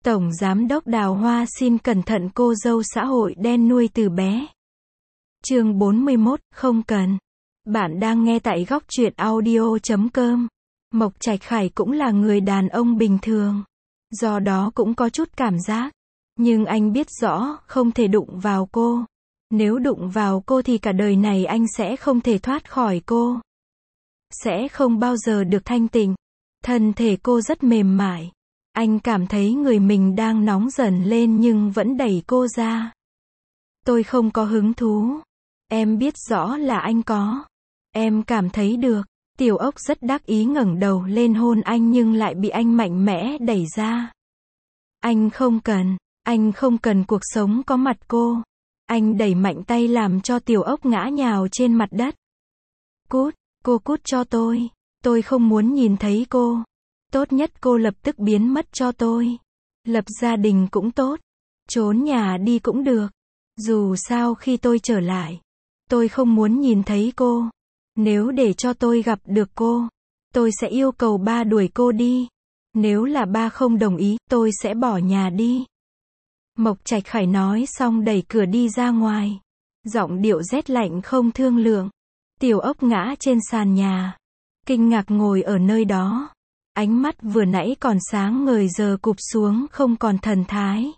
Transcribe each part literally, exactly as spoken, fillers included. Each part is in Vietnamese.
Tổng Giám đốc Đào Hoa xin cẩn thận cô dâu xã hội đen nuôi từ bé. Chương bốn mươi mốt, không cần. Bạn đang nghe tại góc truyện audio chấm com. Mộc Trạch Khải cũng là người đàn ông bình thường. Do đó cũng có chút cảm giác. Nhưng anh biết rõ, không thể đụng vào cô. Nếu đụng vào cô thì cả đời này anh sẽ không thể thoát khỏi cô. Sẽ không bao giờ được thanh tịnh. Thân thể cô rất mềm mại. Anh cảm thấy người mình đang nóng dần lên nhưng vẫn đẩy cô ra. Tôi không có hứng thú. Em biết rõ là anh có. Em cảm thấy được. Tiểu Ốc rất đắc ý ngẩng đầu lên hôn anh nhưng lại bị anh mạnh mẽ đẩy ra. Anh không cần. Anh không cần cuộc sống có mặt cô. Anh đẩy mạnh tay làm cho Tiểu Ốc ngã nhào trên mặt đất. Cút, cô cút cho tôi. Tôi không muốn nhìn thấy cô. Tốt nhất cô lập tức biến mất cho tôi. Lập gia đình cũng tốt. Trốn nhà đi cũng được. Dù sao khi tôi trở lại, tôi không muốn nhìn thấy cô. Nếu để cho tôi gặp được cô, tôi sẽ yêu cầu ba đuổi cô đi. Nếu là ba không đồng ý, tôi sẽ bỏ nhà đi. Mộc Trạch Khải nói xong đẩy cửa đi ra ngoài. Giọng điệu rét lạnh không thương lượng. Tiểu Ốc ngã trên sàn nhà. Kinh ngạc ngồi ở nơi đó. Ánh mắt vừa nãy còn sáng ngời giờ cụp xuống không còn thần thái.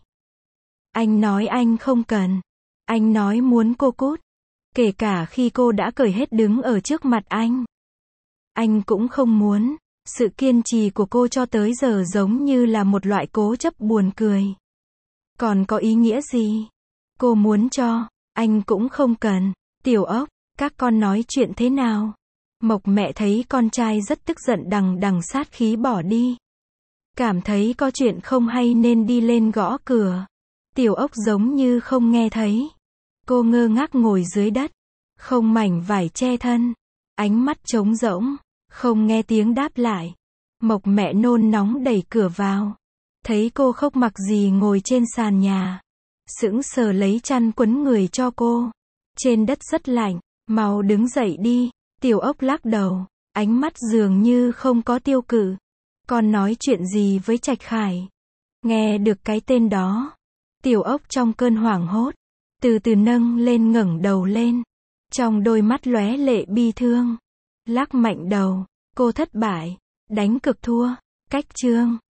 Anh nói anh không cần. Anh nói muốn cô cút. Kể cả khi cô đã cởi hết đứng ở trước mặt anh. Anh cũng không muốn. Sự kiên trì của cô cho tới giờ giống như là một loại cố chấp buồn cười. Còn có ý nghĩa gì? Cô muốn cho, anh cũng không cần. Tiểu Ốc, các con nói chuyện thế nào? Mộc mẹ thấy con trai rất tức giận đằng đằng sát khí bỏ đi. Cảm thấy có chuyện không hay nên đi lên gõ cửa. Tiểu Ốc giống như không nghe thấy. Cô ngơ ngác ngồi dưới đất. Không mảnh vải che thân. Ánh mắt trống rỗng. Không nghe tiếng đáp lại. Mộc mẹ nôn nóng đẩy cửa vào. Thấy cô không mặc gì ngồi trên sàn nhà. Sững sờ lấy chăn quấn người cho cô. Trên đất rất lạnh. Mau đứng dậy đi. Tiểu Ốc lắc đầu. Ánh mắt dường như không có tiêu cự. Con nói chuyện gì với Trạch Khải? Nghe được cái tên đó. Tiểu Ốc trong cơn hoảng hốt. Từ từ nâng lên ngẩng đầu lên. Trong đôi mắt lóe lệ bi thương. Lắc mạnh đầu. Cô thất bại. Đánh cực thua. Cách chương.